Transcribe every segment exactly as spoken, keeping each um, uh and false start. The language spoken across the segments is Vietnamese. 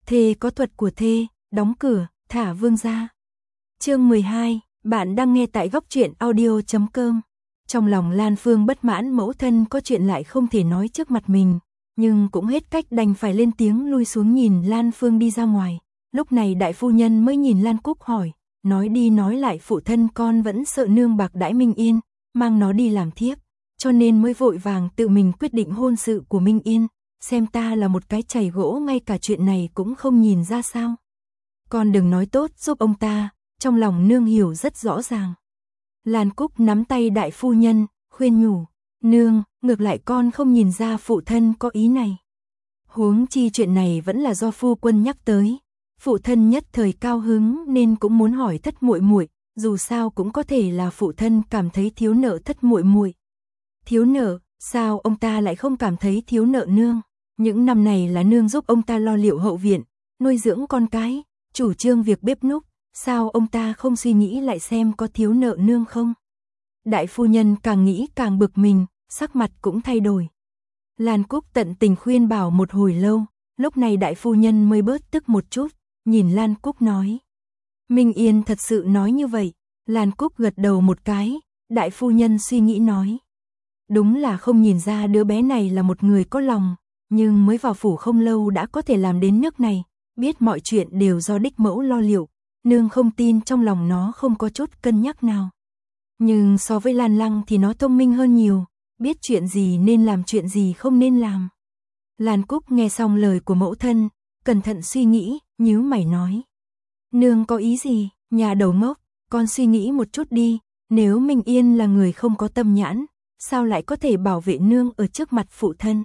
Thê có thuật của thê, đóng cửa, thả vương ra. Chương mười hai, bạn đang nghe tại góc truyện audio chấm com. Trong lòng Lan Phương bất mãn mẫu thân có chuyện lại không thể nói trước mặt mình, nhưng cũng hết cách đành phải lên tiếng lui xuống nhìn Lan Phương đi ra ngoài. Lúc này đại phu nhân mới nhìn Lan Cúc hỏi, nói đi nói lại phụ thân con vẫn sợ nương bạc đãi Minh Yên, mang nó đi làm thiếp, cho nên mới vội vàng tự mình quyết định hôn sự của Minh Yên, xem ta là một cái chày gỗ ngay cả chuyện này cũng không nhìn ra sao. Con đừng nói tốt giúp ông ta, trong lòng nương hiểu rất rõ ràng. Lan Cúc nắm tay đại phu nhân, khuyên nhủ, nương, ngược lại con không nhìn ra phụ thân có ý này. Huống chi chuyện này vẫn là do phu quân nhắc tới, phụ thân nhất thời cao hứng nên cũng muốn hỏi thất muội muội, dù sao cũng có thể là phụ thân cảm thấy thiếu nợ thất muội muội. Thiếu nợ, sao ông ta lại không cảm thấy thiếu nợ nương? Những năm này là nương giúp ông ta lo liệu hậu viện, nuôi dưỡng con cái, chủ trương việc bếp núc, sao ông ta không suy nghĩ lại xem có thiếu nợ nương không? Đại phu nhân càng nghĩ càng bực mình, sắc mặt cũng thay đổi. Lan Cúc tận tình khuyên bảo một hồi lâu, lúc này đại phu nhân mới bớt tức một chút, nhìn Lan Cúc nói. Minh Yên thật sự nói như vậy, Lan Cúc gật đầu một cái, đại phu nhân suy nghĩ nói. Đúng là không nhìn ra đứa bé này là một người có lòng, nhưng mới vào phủ không lâu đã có thể làm đến nước này, biết mọi chuyện đều do đích mẫu lo liệu, nương không tin trong lòng nó không có chút cân nhắc nào. Nhưng so với Lan Lăng thì nó thông minh hơn nhiều, biết chuyện gì nên làm chuyện gì không nên làm. Lan Cúc nghe xong lời của mẫu thân, cẩn thận suy nghĩ, nhíu mày nói. Nương có ý gì, nhà đầu ngốc, con suy nghĩ một chút đi, nếu Minh Yên là người không có tâm nhãn, sao lại có thể bảo vệ nương ở trước mặt phụ thân?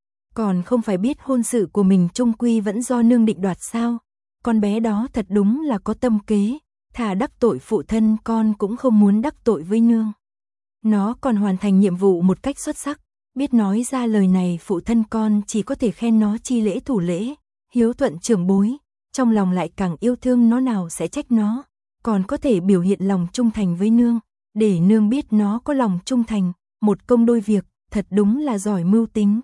Còn không phải biết hôn sự của mình chung quy vẫn do nương định đoạt sao? Con bé đó thật đúng là có tâm kế, thà đắc tội phụ thân con cũng không muốn đắc tội với nương. Nó còn hoàn thành nhiệm vụ một cách xuất sắc, biết nói ra lời này phụ thân con chỉ có thể khen nó chi lễ thủ lễ, hiếu thuận trưởng bối, trong lòng lại càng yêu thương nó nào sẽ trách nó, còn có thể biểu hiện lòng trung thành với nương, để nương biết nó có lòng trung thành, một công đôi việc, thật đúng là giỏi mưu tính.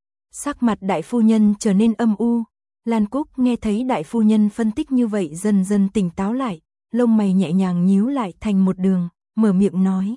Sắc mặt đại phu nhân trở nên âm u, Lan Cúc nghe thấy đại phu nhân phân tích như vậy dần dần tỉnh táo lại, lông mày nhẹ nhàng nhíu lại thành một đường, mở miệng nói.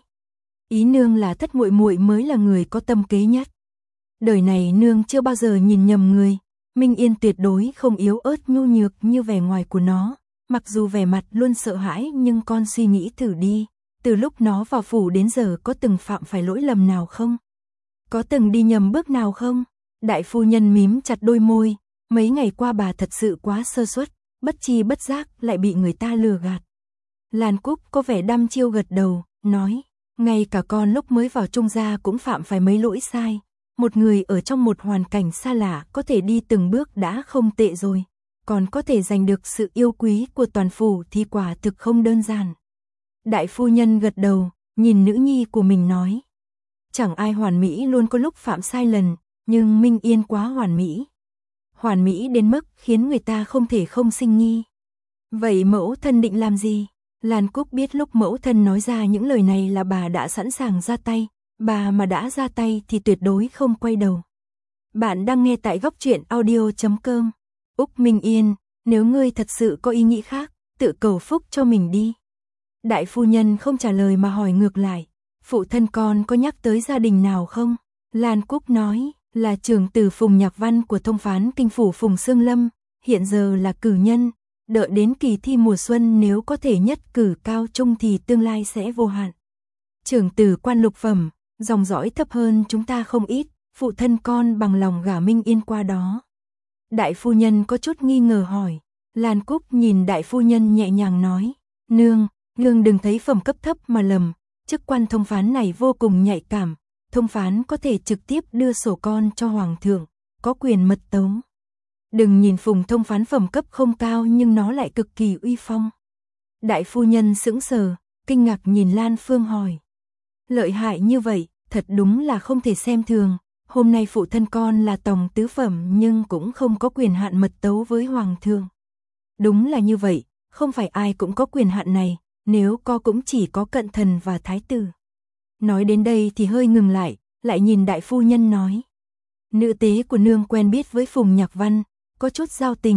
Ý nương là thất muội muội mới là người có tâm kế nhất. Đời này nương chưa bao giờ nhìn nhầm người, Minh Yên tuyệt đối không yếu ớt nhu nhược như vẻ ngoài của nó, mặc dù vẻ mặt luôn sợ hãi nhưng con suy nghĩ thử đi, từ lúc nó vào phủ đến giờ có từng phạm phải lỗi lầm nào không? Có từng đi nhầm bước nào không? Đại phu nhân mím chặt đôi môi, mấy ngày qua bà thật sự quá sơ suất, bất chi bất giác lại bị người ta lừa gạt. Lan Cúc có vẻ đăm chiêu gật đầu, nói, ngay cả con lúc mới vào Trung gia cũng phạm phải mấy lỗi sai. Một người ở trong một hoàn cảnh xa lạ có thể đi từng bước đã không tệ rồi, còn có thể giành được sự yêu quý của toàn phủ thì quả thực không đơn giản. Đại phu nhân gật đầu, nhìn nữ nhi của mình nói. Chẳng ai hoàn mỹ luôn có lúc phạm sai lầm, nhưng Minh Yên quá hoàn mỹ. Hoàn mỹ đến mức khiến người ta không thể không sinh nghi. Vậy mẫu thân định làm gì? Lan Cúc biết lúc mẫu thân nói ra những lời này là bà đã sẵn sàng ra tay, bà mà đã ra tay thì tuyệt đối không quay đầu. Bạn đang nghe tại góc truyện audio chấm com. Úc Minh Yên, nếu ngươi thật sự có ý nghĩ khác, tự cầu phúc cho mình đi. Đại phu nhân không trả lời mà hỏi ngược lại, phụ thân con có nhắc tới gia đình nào không? Lan Cúc nói, là trưởng tử Phùng Nhạc Văn của thông phán kinh phủ Phùng Sương Lâm, hiện giờ là cử nhân, đợi đến kỳ thi mùa xuân nếu có thể nhất cử cao trung thì tương lai sẽ vô hạn. Trưởng tử quan lục phẩm, dòng dõi thấp hơn chúng ta không ít, phụ thân con bằng lòng gả Minh Yên qua đó. Đại phu nhân có chút nghi ngờ hỏi, Lan Cúc nhìn đại phu nhân nhẹ nhàng nói, nương, nương đừng thấy phẩm cấp thấp mà lầm, chức quan thông phán này vô cùng nhạy cảm, thông phán có thể trực tiếp đưa sổ con cho hoàng thượng, có quyền mật tấu. Đừng nhìn Phùng thông phán phẩm cấp không cao nhưng nó lại cực kỳ uy phong. Đại phu nhân sững sờ, kinh ngạc nhìn Lan Phương hỏi. Lợi hại như vậy, thật đúng là không thể xem thường, hôm nay phụ thân con là tòng tứ phẩm nhưng cũng không có quyền hạn mật tấu với hoàng thượng. Đúng là như vậy, không phải ai cũng có quyền hạn này, nếu có cũng chỉ có cận thần và thái tử. Nói đến đây thì hơi ngừng lại, lại nhìn đại phu nhân nói. Nữ tế của nương quen biết với Phùng Nhạc Văn, có chút giao tình,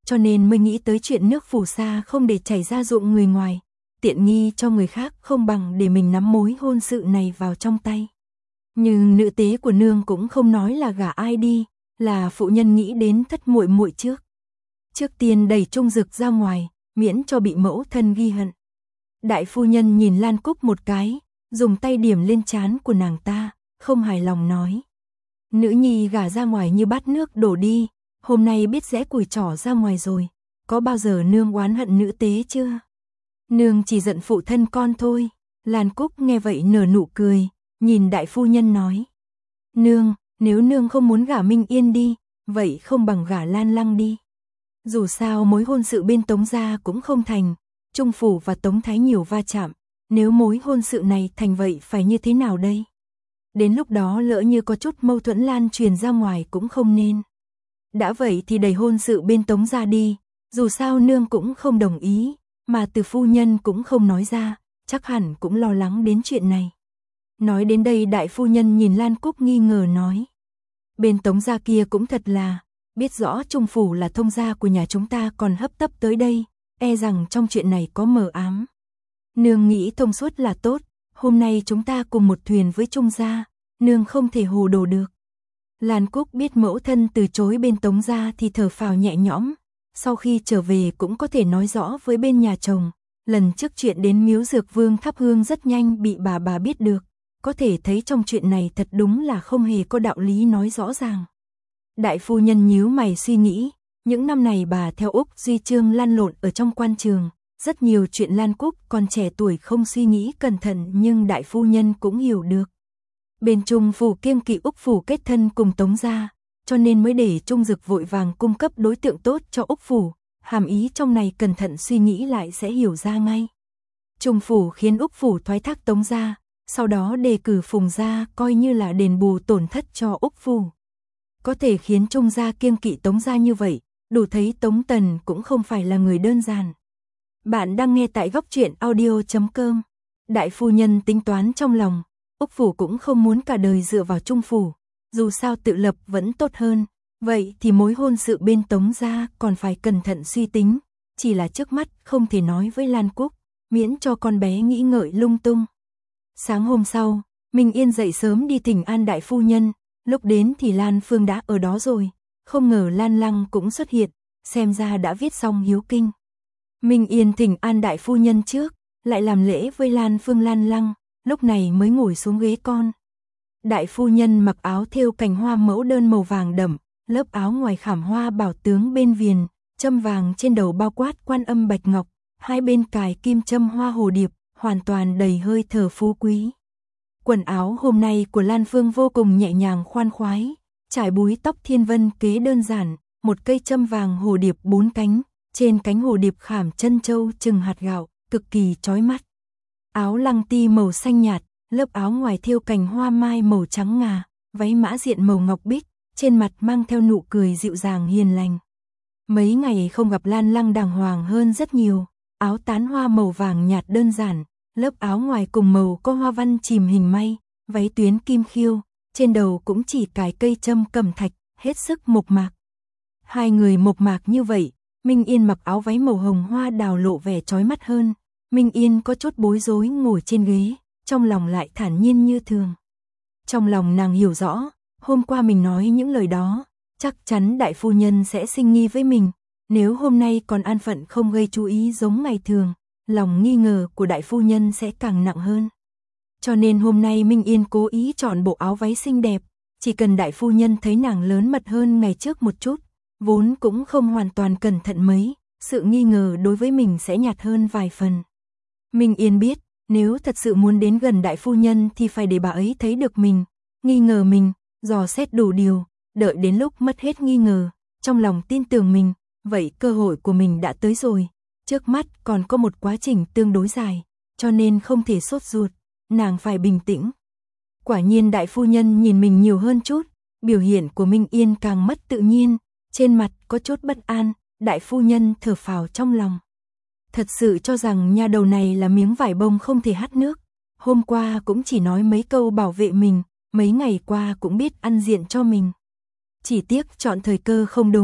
cho nên mới nghĩ tới chuyện nước phù sa không để chảy ra ruộng người ngoài, tiện nghi cho người khác không bằng để mình nắm mối hôn sự này vào trong tay. Nhưng nữ tế của nương cũng không nói là gả ai đi, là phụ nhân nghĩ đến thất muội muội trước. Trước tiên đẩy Trung Dực ra ngoài, miễn cho bị mẫu thân ghi hận. Đại phu nhân nhìn Lan Cúc một cái, dùng tay điểm lên trán của nàng ta, không hài lòng nói. Nữ nhi gả ra ngoài như bát nước đổ đi, hôm nay biết rẽ củi trỏ ra ngoài rồi, có bao giờ nương oán hận nữ tế chưa? Nương chỉ giận phụ thân con thôi. Lan Cúc nghe vậy nở nụ cười, nhìn đại phu nhân nói. Nương, nếu nương không muốn gả Minh Yên đi, vậy không bằng gả Lan Lăng đi. Dù sao mối hôn sự bên Tống gia cũng không thành, Trung phủ và Tống Thái nhiều va chạm, nếu mối hôn sự này thành vậy phải như thế nào đây? Đến lúc đó lỡ như có chút mâu thuẫn lan truyền ra ngoài cũng không nên. Đã vậy thì đẩy hôn sự bên Tống gia đi, dù sao nương cũng không đồng ý, mà từ phu nhân cũng không nói ra, chắc hẳn cũng lo lắng đến chuyện này. Nói đến đây đại phu nhân nhìn Lan Cúc nghi ngờ nói. Bên Tống gia kia cũng thật là, biết rõ Trung phủ là thông gia của nhà chúng ta còn hấp tấp tới đây, e rằng trong chuyện này có mờ ám. Nương nghĩ thông suốt là tốt, hôm nay chúng ta cùng một thuyền với Trung gia, nương không thể hồ đồ được. Lan Cúc biết mẫu thân từ chối bên Tống gia thì thở phào nhẹ nhõm, sau khi trở về cũng có thể nói rõ với bên nhà chồng, lần trước chuyện đến miếu Dược Vương thắp hương rất nhanh bị bà bà biết được, có thể thấy trong chuyện này thật đúng là không hề có đạo lý nói rõ ràng. Đại phu nhân nhíu mày suy nghĩ, những năm này bà theo Úc Duy Trương lăn lộn ở trong quan trường, rất nhiều chuyện Lan Cúc còn trẻ tuổi không suy nghĩ cẩn thận nhưng đại phu nhân cũng hiểu được. Bên Trung phủ kiêng kỵ Úc phủ kết thân cùng Tống gia, cho nên mới để Trung Dực vội vàng cung cấp đối tượng tốt cho Úc phủ, hàm ý trong này cẩn thận suy nghĩ lại sẽ hiểu ra ngay. Trung phủ khiến Úc phủ thoái thác Tống gia, sau đó đề cử Phùng gia coi như là đền bù tổn thất cho Úc phủ. Có thể khiến Trung gia kiêng kỵ Tống gia như vậy, đủ thấy Tống Tần cũng không phải là người đơn giản. Bạn đang nghe tại góc truyện audio chấm com. Đại phu nhân tính toán trong lòng, Úc phủ cũng không muốn cả đời dựa vào Trung phủ, dù sao tự lập vẫn tốt hơn, vậy thì mối hôn sự bên Tống gia còn phải cẩn thận suy tính, chỉ là trước mắt không thể nói với Lan Cúc, miễn cho con bé nghĩ ngợi lung tung. Sáng hôm sau, Minh Yên dậy sớm đi thỉnh an đại phu nhân, lúc đến thì Lan Phương đã ở đó rồi, không ngờ Lan Lăng cũng xuất hiện, xem ra đã viết xong hiếu kinh. Minh Yên thỉnh an đại phu nhân trước, lại làm lễ với Lan Phương Lan Lăng, lúc này mới ngồi xuống ghế con. Đại phu nhân mặc áo thêu cành hoa mẫu đơn màu vàng đậm, lớp áo ngoài khảm hoa bảo tướng bên viền, châm vàng trên đầu bao quát quan âm bạch ngọc, hai bên cài kim châm hoa hồ điệp, hoàn toàn đầy hơi thở phú quý. Quần áo hôm nay của Lan Phương vô cùng nhẹ nhàng khoan khoái, trải búi tóc thiên vân kế đơn giản, một cây châm vàng hồ điệp bốn cánh, trên cánh hồ điệp khảm chân châu chừng hạt gạo, cực kỳ chói mắt. Áo lăng ti màu xanh nhạt, lớp áo ngoài thêu cành hoa mai màu trắng ngà, váy mã diện màu ngọc bích, trên mặt mang theo nụ cười dịu dàng hiền lành. Mấy ngày không gặp Lan Lăng đàng hoàng hơn rất nhiều, áo tán hoa màu vàng nhạt đơn giản, lớp áo ngoài cùng màu có hoa văn chìm hình may, váy tuyến kim khiêu, trên đầu cũng chỉ cài cây châm cẩm thạch, hết sức mộc mạc. Hai người mộc mạc như vậy, Minh Yên mặc áo váy màu hồng hoa đào lộ vẻ chói mắt hơn. Minh Yên có chút bối rối ngồi trên ghế, trong lòng lại thản nhiên như thường. Trong lòng nàng hiểu rõ, hôm qua mình nói những lời đó, chắc chắn đại phu nhân sẽ sinh nghi với mình, nếu hôm nay còn an phận không gây chú ý giống ngày thường, lòng nghi ngờ của đại phu nhân sẽ càng nặng hơn. Cho nên hôm nay Minh Yên cố ý chọn bộ áo váy xinh đẹp, chỉ cần đại phu nhân thấy nàng lớn mật hơn ngày trước một chút, vốn cũng không hoàn toàn cẩn thận mấy, sự nghi ngờ đối với mình sẽ nhạt hơn vài phần. Minh Yên biết, nếu thật sự muốn đến gần đại phu nhân thì phải để bà ấy thấy được mình, nghi ngờ mình, dò xét đủ điều, đợi đến lúc mất hết nghi ngờ, trong lòng tin tưởng mình, vậy cơ hội của mình đã tới rồi, trước mắt còn có một quá trình tương đối dài, cho nên không thể sốt ruột, nàng phải bình tĩnh. Quả nhiên đại phu nhân nhìn mình nhiều hơn chút, biểu hiện của Minh Yên càng mất tự nhiên, trên mặt có chút bất an, đại phu nhân thở phào trong lòng. Thật sự cho rằng nha đầu này là miếng vải bông không thể hắt nước, hôm qua cũng chỉ nói mấy câu bảo vệ mình, mấy ngày qua cũng biết ăn diện cho mình. Chỉ tiếc chọn thời cơ không đúng,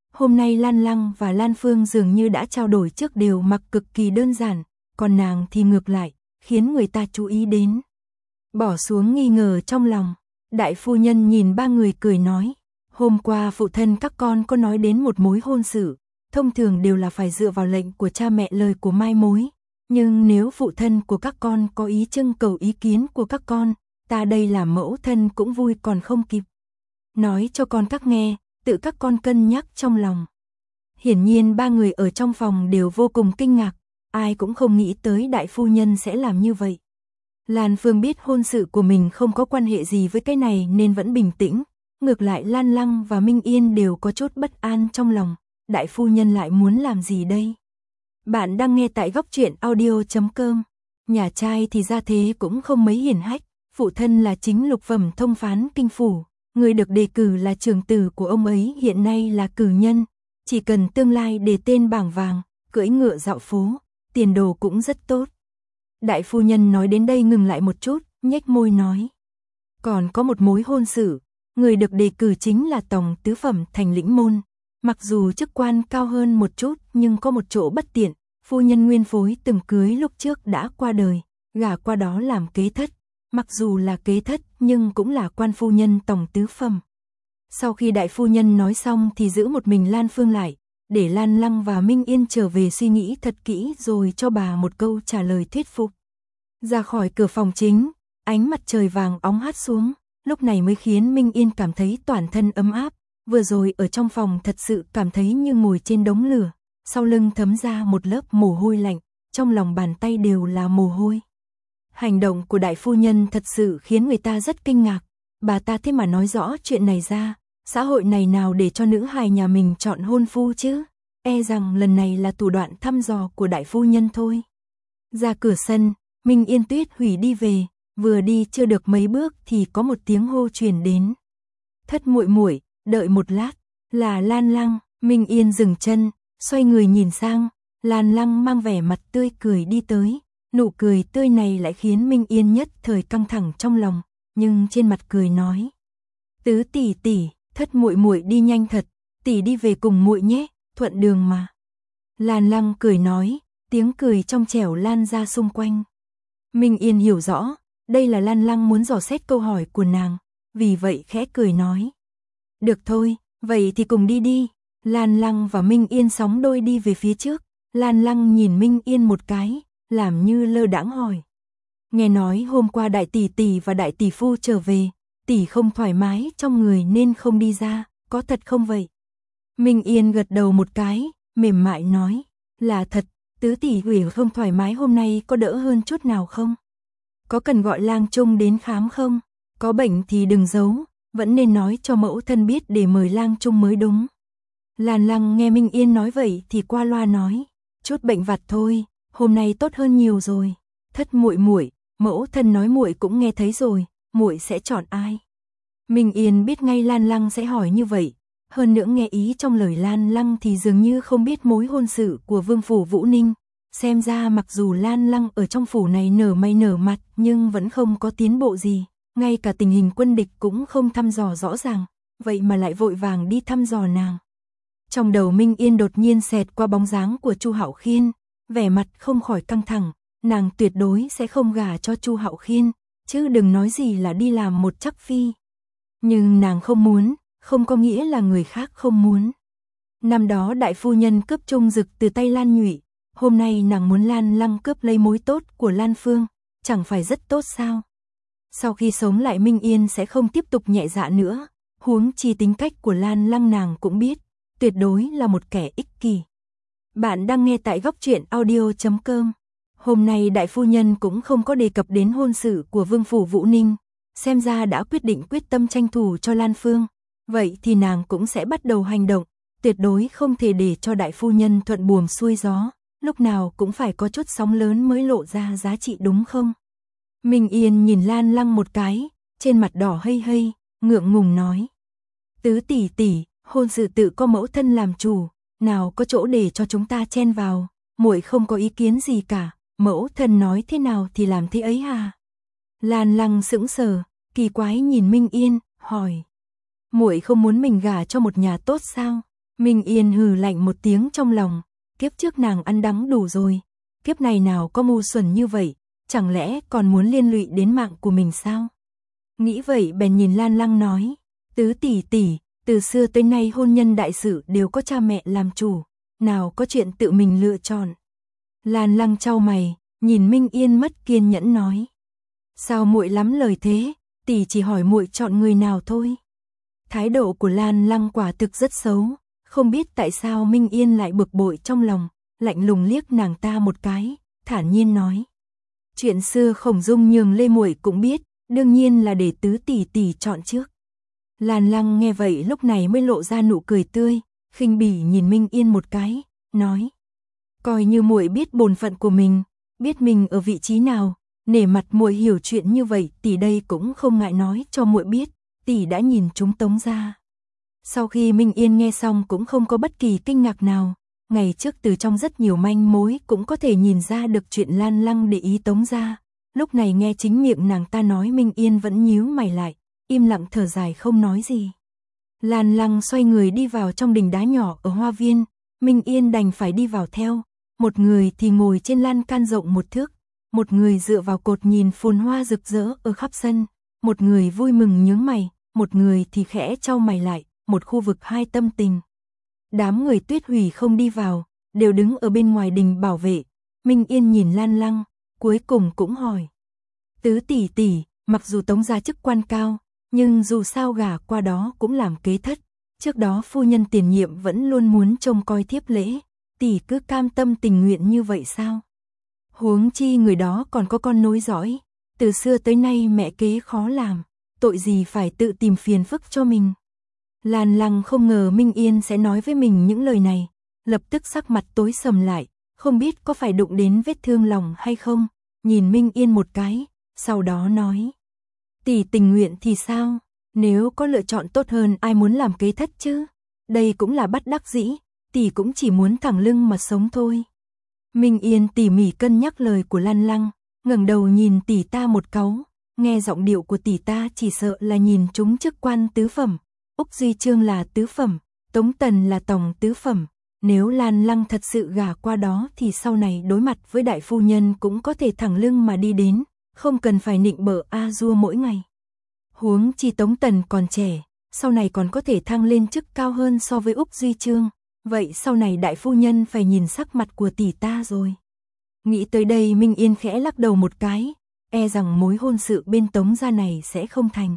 Hôm nay Lan Lăng và Lan Phương dường như đã trao đổi trước đều mặc cực kỳ đơn giản, còn nàng thì ngược lại, khiến người ta chú ý đến. Bỏ xuống nghi ngờ trong lòng, đại phu nhân nhìn ba người cười nói, hôm qua phụ thân các con có nói đến một mối hôn sự, thông thường đều là phải dựa vào lệnh của cha mẹ lời của mai mối, nhưng nếu phụ thân của các con có ý trưng cầu ý kiến của các con, ta đây là mẫu thân cũng vui còn không kịp. Nói cho con các nghe, tự các con cân nhắc trong lòng. Hiển nhiên ba người ở trong phòng đều vô cùng kinh ngạc, ai cũng không nghĩ tới đại phu nhân sẽ làm như vậy. Lan Phương biết hôn sự của mình không có quan hệ gì với cái này nên vẫn bình tĩnh, ngược lại Lan Lăng và Minh Yên đều có chút bất an trong lòng, đại phu nhân lại muốn làm gì đây? Bạn đang nghe tại góc truyện audio chấm com. Nhà trai thì ra thế cũng không mấy hiển hách, phụ thân là chính lục phẩm thông phán kinh phủ, người được đề cử là trưởng tử của ông ấy hiện nay là cử nhân, chỉ cần tương lai đề tên bảng vàng, cưỡi ngựa dạo phố, tiền đồ cũng rất tốt. Đại phu nhân nói đến đây ngừng lại một chút, nhếch môi nói. Còn có một mối hôn sự, người được đề cử chính là tổng tứ phẩm thành lĩnh môn. Mặc dù chức quan cao hơn một chút nhưng có một chỗ bất tiện, phu nhân nguyên phối từng cưới lúc trước đã qua đời, gả qua đó làm kế thất. Mặc dù là kế thất nhưng cũng là quan phu nhân tổng tứ phẩm. Sau khi đại phu nhân nói xong thì giữ một mình Lan Phương lại, để Lan Lăng và Minh Yên trở về suy nghĩ thật kỹ rồi cho bà một câu trả lời thuyết phục. Ra khỏi cửa phòng chính, ánh mặt trời vàng óng hắt xuống, lúc này mới khiến Minh Yên cảm thấy toàn thân ấm áp, vừa rồi ở trong phòng thật sự cảm thấy như ngồi trên đống lửa, sau lưng thấm ra một lớp mồ hôi lạnh, trong lòng bàn tay đều là mồ hôi. Hành động của đại phu nhân thật sự khiến người ta rất kinh ngạc, bà ta thế mà nói rõ chuyện này ra, xã hội này nào để cho nữ hài nhà mình chọn hôn phu chứ, e rằng lần này là thủ đoạn thăm dò của đại phu nhân thôi. Ra cửa sân, Minh Yên Tuyết hủy đi về, vừa đi chưa được mấy bước thì có một tiếng hô truyền đến. Thất muội muội, đợi một lát, là Lan Lăng. Minh Yên dừng chân, xoay người nhìn sang, Lan Lăng mang vẻ mặt tươi cười đi tới, nụ cười tươi này lại khiến Minh Yên nhất thời căng thẳng trong lòng, nhưng trên mặt cười nói: "Tứ tỷ tỷ, thất muội muội đi nhanh thật, tỷ đi về cùng muội nhé, thuận đường mà." Lan Lăng cười nói, tiếng cười trong trẻo lan ra xung quanh. Minh Yên hiểu rõ, đây là Lan Lăng muốn dò xét câu hỏi của nàng, vì vậy khẽ cười nói: "Được thôi, vậy thì cùng đi đi." Lan Lăng và Minh Yên sóng đôi đi về phía trước, Lan Lăng nhìn Minh Yên một cái, làm như lơ đãng hỏi: "Nghe nói hôm qua đại tỷ tỷ và đại tỷ phu trở về, tỷ không thoải mái trong người nên không đi ra, có thật không vậy?" Minh Yên gật đầu một cái, mềm mại nói: "Là thật, tứ tỷ ủy không thoải mái hôm nay có đỡ hơn chút nào không? Có cần gọi lang trung đến khám không? Có bệnh thì đừng giấu, vẫn nên nói cho mẫu thân biết để mời lang trung mới đúng." Lan Lăng nghe Minh Yên nói vậy thì qua loa nói: "Chút bệnh vặt thôi, hôm nay tốt hơn nhiều rồi. Thất muội muội, mẫu thân nói muội cũng nghe thấy rồi, muội sẽ chọn ai?" Minh Yên biết ngay Lan Lăng sẽ hỏi như vậy, hơn nữa nghe ý trong lời Lan Lăng thì dường như không biết mối hôn sự của vương phủ Vũ Ninh, xem ra mặc dù Lan Lăng ở trong phủ này nở mày nở mặt nhưng vẫn không có tiến bộ gì, ngay cả tình hình quân địch cũng không thăm dò rõ ràng, vậy mà lại vội vàng đi thăm dò nàng. Trong đầu Minh Yên đột nhiên xẹt qua bóng dáng của Chu Hạo Khiên, vẻ mặt không khỏi căng thẳng, nàng tuyệt đối sẽ không gả cho Chu Hạo Khiên, chứ đừng nói gì là đi làm một chắc phi. Nhưng nàng không muốn, không có nghĩa là người khác không muốn. Năm đó đại phu nhân cướp Trung Dực từ tay Lan Nhụy, hôm nay nàng muốn Lan Lăng cướp lấy mối tốt của Lan Phương, chẳng phải rất tốt sao? Sau khi sống lại Minh Yên sẽ không tiếp tục nhẹ dạ nữa, huống chi tính cách của Lan Lăng nàng cũng biết, tuyệt đối là một kẻ ích kỷ. Bạn đang nghe tại góc truyện audio chấm com. Hôm nay đại phu nhân cũng không có đề cập đến hôn sự của vương phủ Vũ Ninh, xem ra đã quyết định quyết tâm tranh thủ cho Lan Phương, vậy thì nàng cũng sẽ bắt đầu hành động, tuyệt đối không thể để cho đại phu nhân thuận buồm xuôi gió, lúc nào cũng phải có chút sóng lớn mới lộ ra giá trị đúng không? Minh Yên nhìn Lan Lăng một cái, trên mặt đỏ hây hây, ngượng ngùng nói: "Tứ tỷ tỷ, hôn sự tự có mẫu thân làm chủ, nào có chỗ để cho chúng ta chen vào, muội không có ý kiến gì cả, mẫu thân nói thế nào thì làm thế ấy à?" Lan Lăng sững sờ, kỳ quái nhìn Minh Yên, hỏi: "Muội không muốn mình gả cho một nhà tốt sao?" Minh Yên hừ lạnh một tiếng trong lòng, kiếp trước nàng ăn đắng đủ rồi, kiếp này nào có ngu xuẩn như vậy, chẳng lẽ còn muốn liên lụy đến mạng của mình sao? Nghĩ vậy bèn nhìn Lan Lăng nói, tứ tỷ tỷ, từ xưa tới nay hôn nhân đại sự đều có cha mẹ làm chủ, nào có chuyện tự mình lựa chọn. Lan Lăng chau mày, nhìn Minh Yên mất kiên nhẫn nói, sao muội lắm lời thế, tỷ chỉ hỏi muội chọn người nào thôi. Thái độ của Lan Lăng quả thực rất xấu, không biết tại sao Minh Yên lại bực bội trong lòng, lạnh lùng liếc nàng ta một cái, thản nhiên nói, chuyện xưa Khổng Dung nhường Lê muội cũng biết, đương nhiên là để tứ tỷ tỷ chọn trước. Lan Lăng nghe vậy lúc này mới lộ ra nụ cười tươi, khinh bỉ nhìn Minh Yên một cái, nói, coi như muội biết bổn phận của mình, biết mình ở vị trí nào, nể mặt muội hiểu chuyện như vậy, tỷ đây cũng không ngại nói cho muội biết, tỷ đã nhìn chúng Tống gia. Sau khi Minh Yên nghe xong cũng không có bất kỳ kinh ngạc nào, ngày trước từ trong rất nhiều manh mối cũng có thể nhìn ra được chuyện Lan Lăng để ý Tống gia, lúc này nghe chính miệng nàng ta nói Minh Yên vẫn nhíu mày lại, im lặng thở dài không nói gì. Lan Lăng xoay người đi vào trong đình đá nhỏ ở hoa viên, Minh Yên đành phải đi vào theo, một người thì ngồi trên lan can rộng một thước, một người dựa vào cột nhìn phồn hoa rực rỡ ở khắp sân, một người vui mừng nhướng mày, một người thì khẽ chau mày lại, một khu vực hai tâm tình. Đám người Tuyết Hủy không đi vào, đều đứng ở bên ngoài đình bảo vệ. Minh Yên nhìn Lan Lăng, cuối cùng cũng hỏi, tứ tỷ tỷ, mặc dù Tống gia chức quan cao, nhưng dù sao gả qua đó cũng làm kế thất, trước đó phu nhân tiền nhiệm vẫn luôn muốn trông coi thiếp lễ, tỷ cứ cam tâm tình nguyện như vậy sao? Huống chi người đó còn có con nối dõi, từ xưa tới nay mẹ kế khó làm, tội gì phải tự tìm phiền phức cho mình. Lan Lăng không ngờ Minh Yên sẽ nói với mình những lời này, lập tức sắc mặt tối sầm lại, không biết có phải đụng đến vết thương lòng hay không, nhìn Minh Yên một cái, sau đó nói, tỷ tình nguyện thì sao, nếu có lựa chọn tốt hơn ai muốn làm kế thất chứ, đây cũng là bất đắc dĩ, tỷ cũng chỉ muốn thẳng lưng mà sống thôi. Minh Yên tỉ mỉ cân nhắc lời của Lan Lăng, ngẩng đầu nhìn tỷ ta một cáu, nghe giọng điệu của tỷ ta chỉ sợ là nhìn chúng chức quan tứ phẩm, Úc Duy Chương là tứ phẩm, Tống Tần là tổng tứ phẩm, nếu Lan Lăng thật sự gả qua đó thì sau này đối mặt với đại phu nhân cũng có thể thẳng lưng mà đi đến, không cần phải nịnh bợ a dua mỗi ngày. Huống chi Tống Tần còn trẻ, sau này còn có thể thăng lên chức cao hơn so với Úc Duy Chương, vậy sau này đại phu nhân phải nhìn sắc mặt của tỷ ta rồi. Nghĩ tới đây Minh Yên khẽ lắc đầu một cái, e rằng mối hôn sự bên Tống gia này sẽ không thành.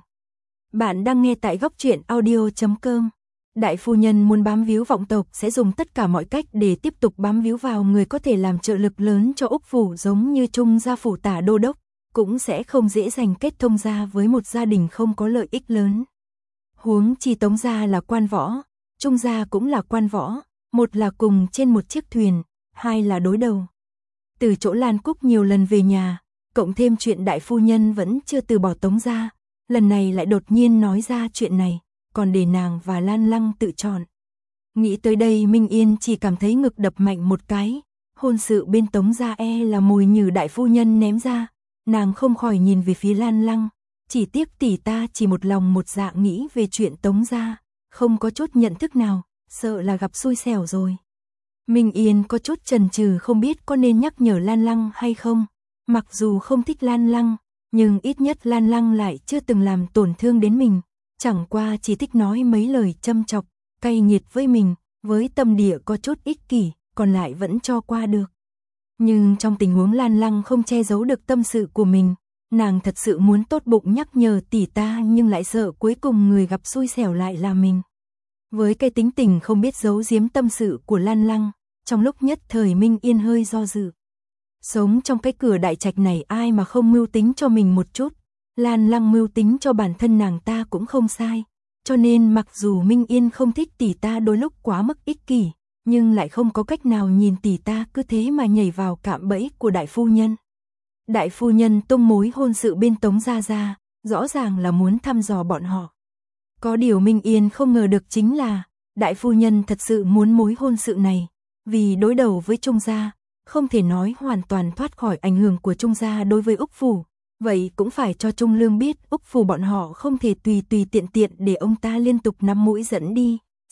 Bạn đang nghe tại góc truyện audio chấm com. Đại phu nhân muốn bám víu vọng tộc sẽ dùng tất cả mọi cách để tiếp tục bám víu vào người có thể làm trợ lực lớn cho Úc phủ, giống như Trung gia phủ tả đô đốc, cũng sẽ không dễ dàng kết thông gia với một gia đình không có lợi ích lớn. Huống chi Tống gia là quan võ, Trung gia cũng là quan võ, một là cùng trên một chiếc thuyền, hai là đối đầu. Từ chỗ Lan Cúc nhiều lần về nhà, cộng thêm chuyện đại phu nhân vẫn chưa từ bỏ Tống gia, lần này lại đột nhiên nói ra chuyện này, còn để nàng và Lan Lăng tự chọn. Nghĩ tới đây Minh Yên chỉ cảm thấy ngực đập mạnh một cái, hôn sự bên Tống gia e là mồi nhử đại phu nhân ném ra, nàng không khỏi nhìn về phía Lan Lăng, chỉ tiếc tỷ ta chỉ một lòng một dạ nghĩ về chuyện Tống gia, không có chút nhận thức nào, sợ là gặp xui xẻo rồi. Minh Yên có chút chần chừ không biết có nên nhắc nhở Lan Lăng hay không, mặc dù không thích Lan Lăng, nhưng ít nhất Lan Lăng lại chưa từng làm tổn thương đến mình, chẳng qua chỉ thích nói mấy lời châm chọc, cay nghiệt với mình, với tâm địa có chút ích kỷ, còn lại vẫn cho qua được. Nhưng trong tình huống Lan Lăng không che giấu được tâm sự của mình, nàng thật sự muốn tốt bụng nhắc nhở tỷ ta nhưng lại sợ cuối cùng người gặp xui xẻo lại là mình. Với cái tính tình không biết giấu giếm tâm sự của Lan Lăng, trong lúc nhất thời Minh Yên hơi do dự. Sống trong cái cửa đại trạch này ai mà không mưu tính cho mình một chút, Lan Lăng mưu tính cho bản thân nàng ta cũng không sai, cho nên mặc dù Minh Yên không thích tỷ ta đôi lúc quá mức ích kỷ, nhưng lại không có cách nào nhìn tỷ ta cứ thế mà nhảy vào cạm bẫy của đại phu nhân. Đại phu nhân tung mối hôn sự bên Tống gia ra, rõ ràng là muốn thăm dò bọn họ. Có điều Minh Yên không ngờ được chính là, đại phu nhân thật sự muốn mối hôn sự này, vì đối đầu với Trung gia, không thể nói hoàn toàn thoát khỏi ảnh hưởng của Trung gia đối với Úc phủ, vậy cũng phải cho Trung Lương biết Úc phủ bọn họ không thể tùy tùy tiện tiện để ông ta liên tục nắm mũi dẫn đi,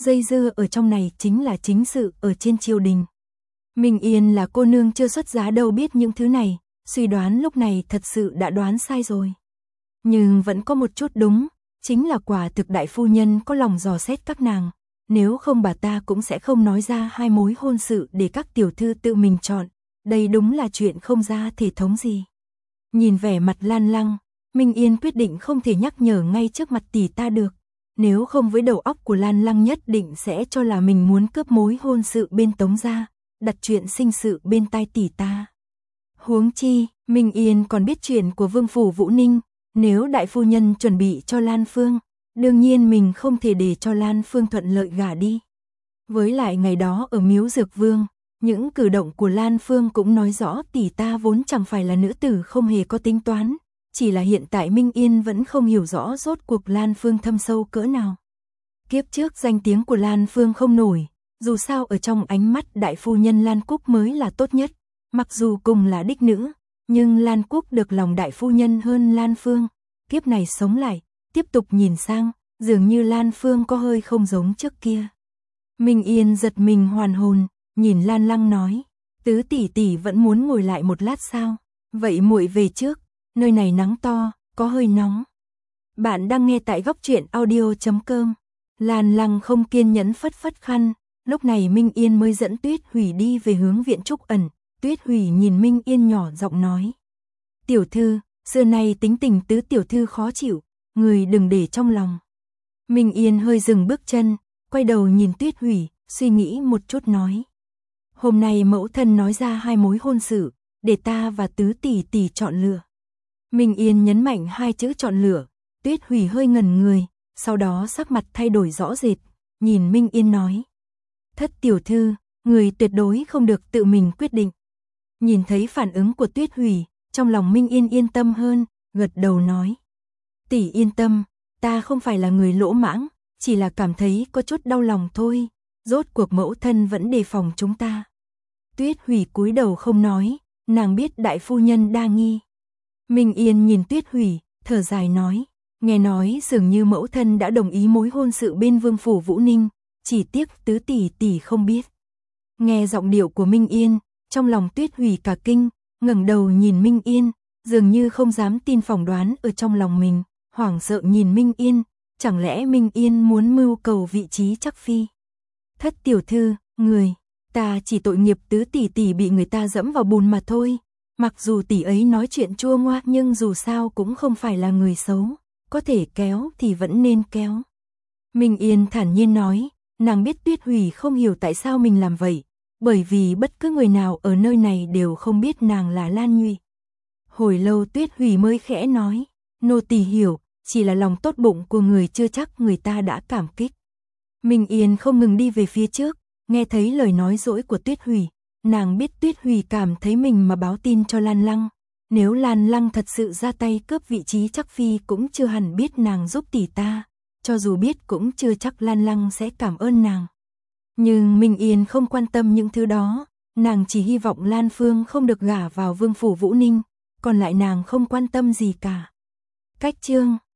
dây dưa ở trong này chính là chính sự ở trên triều đình. Minh Yên là cô nương chưa xuất giá đâu biết những thứ này, suy đoán lúc này thật sự đã đoán sai rồi. Nhưng vẫn có một chút đúng, chính là quả thực đại phu nhân có lòng dò xét các nàng, nếu không bà ta cũng sẽ không nói ra hai mối hôn sự để các tiểu thư tự mình chọn, đây đúng là chuyện không ra thể thống gì. Nhìn vẻ mặt Lan Lăng, Minh Yên quyết định không thể nhắc nhở ngay trước mặt tỷ ta được, nếu không với đầu óc của Lan Lăng nhất định sẽ cho là mình muốn cướp mối hôn sự bên Tống gia, đặt chuyện sinh sự bên tai tỷ ta. Huống chi, Minh Yên còn biết chuyện của Vương phủ Vũ Ninh, nếu đại phu nhân chuẩn bị cho Lan Phương, đương nhiên mình không thể để cho Lan Phương thuận lợi gả đi. Với lại ngày đó ở Miếu Dược Vương, những cử động của Lan Phương cũng nói rõ tỷ ta vốn chẳng phải là nữ tử không hề có tính toán, chỉ là hiện tại Minh Yên vẫn không hiểu rõ rốt cuộc Lan Phương thâm sâu cỡ nào. Kiếp trước danh tiếng của Lan Phương không nổi, dù sao ở trong ánh mắt đại phu nhân Lan Cúc mới là tốt nhất, mặc dù cùng là đích nữ, nhưng Lan Cúc được lòng đại phu nhân hơn Lan Phương, kiếp này sống lại, tiếp tục nhìn sang, dường như Lan Phương có hơi không giống trước kia. Minh Yên giật mình hoàn hồn, nhìn Lan Lăng nói, tứ tỷ tỷ vẫn muốn ngồi lại một lát sao, vậy muội về trước, nơi này nắng to, có hơi nóng. Bạn đang nghe tại góc truyện audio chấm com. Lan Lăng không kiên nhẫn phất phất khăn, lúc này Minh Yên mới dẫn Tuyết Hủy đi về hướng viện trúc ẩn. Tuyết Hủy nhìn Minh Yên nhỏ giọng nói, tiểu thư, xưa nay tính tình tứ tiểu thư khó chịu, người đừng để trong lòng. Minh Yên hơi dừng bước chân, quay đầu nhìn Tuyết Hủy, suy nghĩ một chút nói, hôm nay mẫu thân nói ra hai mối hôn sự, để ta và tứ tỷ tỷ chọn lựa. Minh Yên nhấn mạnh hai chữ chọn lựa, Tuyết Hủy hơi ngẩn người, sau đó sắc mặt thay đổi rõ rệt, nhìn Minh Yên nói, thất tiểu thư, người tuyệt đối không được tự mình quyết định. Nhìn thấy phản ứng của Tuyết Hủy, trong lòng Minh Yên yên tâm hơn, gật đầu nói, tỷ yên tâm, ta không phải là người lỗ mãng, chỉ là cảm thấy có chút đau lòng thôi, rốt cuộc mẫu thân vẫn đề phòng chúng ta. Tuyết Hủy cúi đầu không nói, nàng biết đại phu nhân đa nghi. Minh Yên nhìn Tuyết Hủy, thở dài nói, nghe nói dường như mẫu thân đã đồng ý mối hôn sự bên Vương phủ Vũ Ninh, chỉ tiếc tứ tỷ tỷ không biết. Nghe giọng điệu của Minh Yên, trong lòng Tuyết Hủy cả kinh, ngẩng đầu nhìn Minh Yên, dường như không dám tin phỏng đoán ở trong lòng mình, hoảng sợ nhìn Minh Yên, chẳng lẽ Minh Yên muốn mưu cầu vị trí chắc phi. Thất tiểu thư, người, ta chỉ tội nghiệp tứ tỷ tỷ bị người ta dẫm vào bùn mà thôi, mặc dù tỷ ấy nói chuyện chua ngoa nhưng dù sao cũng không phải là người xấu, có thể kéo thì vẫn nên kéo. Minh Yên thản nhiên nói, nàng biết Tuyết Hủy không hiểu tại sao mình làm vậy, bởi vì bất cứ người nào ở nơi này đều không biết nàng là Lan Nhụy. Hồi lâu Tuyết Hủy mới khẽ nói, nô tỳ hiểu, chỉ là lòng tốt bụng của người chưa chắc người ta đã cảm kích. Minh Yên không ngừng đi về phía trước, nghe thấy lời nói dỗi của Tuyết Hủy, nàng biết Tuyết Hủy cảm thấy mình mà báo tin cho Lan Lăng, nếu Lan Lăng thật sự ra tay cướp vị trí chắc phi cũng chưa hẳn biết nàng giúp tỷ ta, cho dù biết cũng chưa chắc Lan Lăng sẽ cảm ơn nàng. Nhưng Minh Yên không quan tâm những thứ đó, nàng chỉ hy vọng Lan Phương không được gả vào Vương phủ Vũ Ninh, còn lại nàng không quan tâm gì cả. Cách chương